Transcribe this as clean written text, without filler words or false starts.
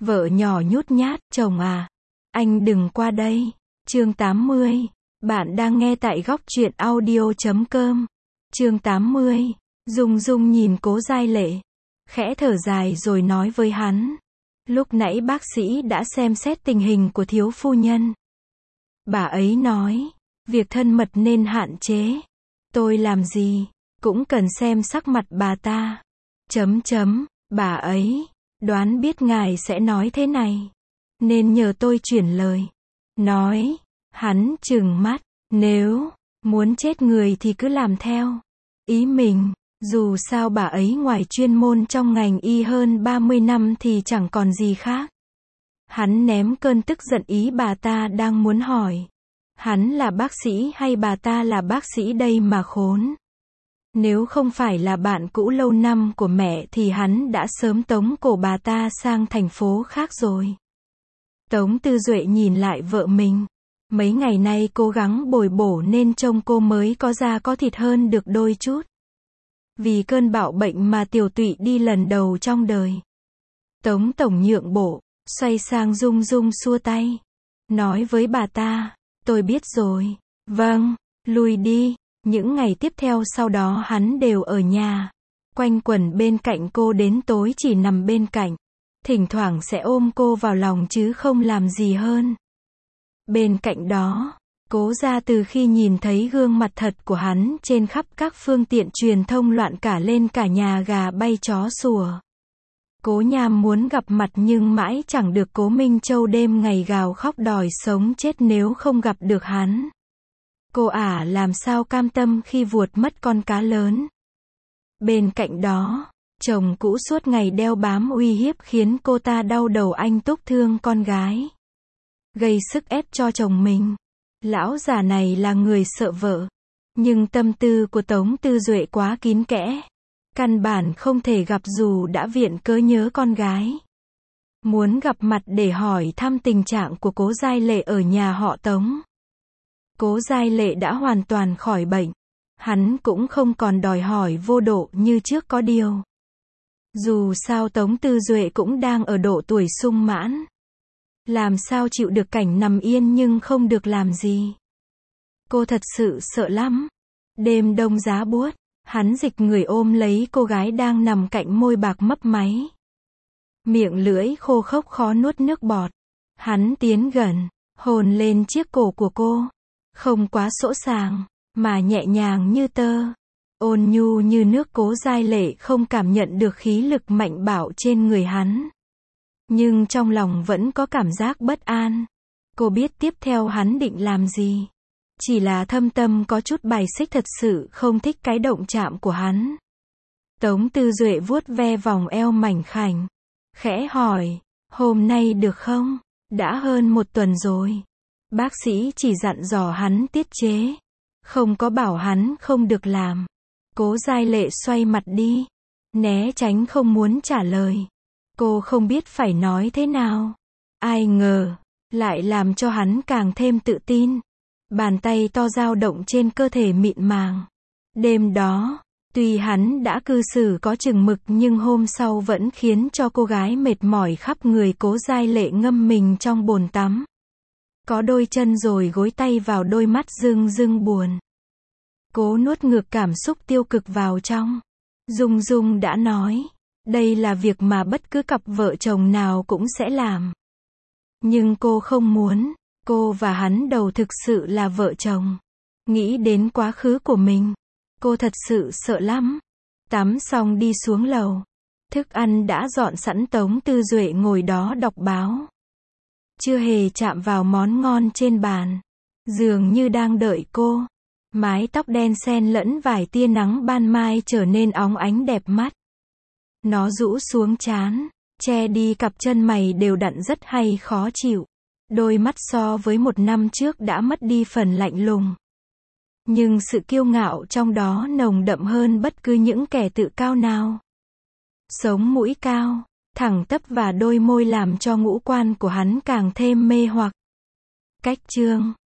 Vợ nhỏ nhút nhát, chồng à, anh đừng qua đây. Chương 80. Bạn đang nghe tại góc truyện audio.com. Chương 80. Dung Dung nhìn Cố Giai Lệ, khẽ thở dài rồi nói với hắn. Lúc nãy bác sĩ đã xem xét tình hình của thiếu phu nhân. Bà ấy nói, việc thân mật nên hạn chế. Tôi làm gì, cũng cần xem sắc mặt bà ta. Bà ấy, đoán biết ngài sẽ nói thế này, nên nhờ tôi chuyển lời. Nói, hắn trừng mắt, nếu muốn chết người thì cứ làm theo ý mình, dù sao bà ấy ngoài chuyên môn trong ngành y hơn 30 năm thì chẳng còn gì khác. Hắn ném cơn tức giận ý bà ta đang muốn hỏi. Hắn là bác sĩ hay bà ta là bác sĩ đây mà khốn. Nếu không phải là bạn cũ lâu năm của mẹ thì hắn đã sớm tống cổ bà ta sang thành phố khác rồi. Tống Tư Duệ nhìn lại vợ mình. Mấy ngày nay cố gắng bồi bổ nên trông cô mới có da có thịt hơn được đôi chút. Vì cơn bạo bệnh mà tiểu tụy đi lần đầu trong đời. Tống tổng nhượng bộ, xoay sang Dung Dung xua tay. Nói với bà ta, tôi biết rồi. Vâng, lui đi. Những ngày tiếp theo sau đó hắn đều ở nhà, quanh quẩn bên cạnh cô đến tối chỉ nằm bên cạnh. Thỉnh thoảng sẽ ôm cô vào lòng chứ không làm gì hơn. Bên cạnh đó, Cố gia từ khi nhìn thấy gương mặt thật của hắn trên khắp các phương tiện truyền thông loạn cả lên cả nhà gà bay chó sủa. Cố Nham muốn gặp mặt nhưng mãi chẳng được. Cố Minh Châu đêm ngày gào khóc đòi sống chết nếu không gặp được hắn. Cô ả làm sao cam tâm khi vuột mất con cá lớn. Bên cạnh đó, chồng cũ suốt ngày đeo bám uy hiếp khiến cô ta đau đầu. Anh Túc thương con gái, gây sức ép cho chồng mình. Lão già này là người sợ vợ, nhưng tâm tư của Tống Tư Duệ quá kín kẽ, căn bản không thể gặp dù đã viện cớ nhớ con gái. Muốn gặp mặt để hỏi thăm tình trạng của Cố Giai Lệ ở nhà họ Tống. Cố Giai Lệ đã hoàn toàn khỏi bệnh. Hắn cũng không còn đòi hỏi vô độ như trước. Có điều, dù sao Tống Tư Duệ cũng đang ở độ tuổi sung mãn. Làm sao chịu được cảnh nằm yên nhưng không được làm gì. Cô thật sự sợ lắm. Đêm đông giá buốt, hắn dịch người ôm lấy cô gái đang nằm cạnh môi bạc mấp máy. Miệng lưỡi khô khốc khó nuốt nước bọt. Hắn tiến gần, hôn lên chiếc cổ của cô. Không quá sỗ sàng, mà nhẹ nhàng như tơ. Ôn nhu như nước. Cố Giai Lệ không cảm nhận được khí lực mạnh bạo trên người hắn. Nhưng trong lòng vẫn có cảm giác bất an. Cô biết tiếp theo hắn định làm gì. Chỉ là thâm tâm có chút bài xích, thật sự không thích cái động chạm của hắn. Tống Tư Duệ vuốt ve vòng eo mảnh khảnh, khẽ hỏi, hôm nay được không? Đã hơn 1 tuần rồi. Bác sĩ chỉ dặn dò hắn tiết chế, không có bảo hắn không được làm. Cố Giai Lệ xoay mặt đi, né tránh không muốn trả lời. Cô không biết phải nói thế nào. Ai ngờ, lại làm cho hắn càng thêm tự tin. Bàn tay to dao động trên cơ thể mịn màng. Đêm đó, tuy hắn đã cư xử có chừng mực nhưng hôm sau vẫn khiến cho cô gái mệt mỏi khắp người. Cố Giai Lệ ngâm mình trong bồn tắm. Có đôi chân rồi gối tay vào đôi mắt rưng rưng buồn. Cố nuốt ngược cảm xúc tiêu cực vào trong. Dung Dung đã nói, đây là việc mà bất cứ cặp vợ chồng nào cũng sẽ làm. Nhưng cô không muốn. Cô và hắn đầu thực sự là vợ chồng. Nghĩ đến quá khứ của mình, cô thật sự sợ lắm. Tắm xong đi xuống lầu. Thức ăn đã dọn sẵn. Tống Tư Duệ ngồi đó đọc báo. Chưa hề chạm vào món ngon trên bàn. Dường như đang đợi cô. Mái tóc đen xen lẫn vài tia nắng ban mai trở nên óng ánh đẹp mắt. Nó rũ xuống trán, che đi cặp chân mày đều đặn rất hay khó chịu. Đôi mắt so với 1 năm trước đã mất đi phần lạnh lùng. Nhưng sự kiêu ngạo trong đó nồng đậm hơn bất cứ những kẻ tự cao nào. Sống mũi cao, thẳng tắp và đôi môi làm cho ngũ quan của hắn càng thêm mê hoặc. Cách chương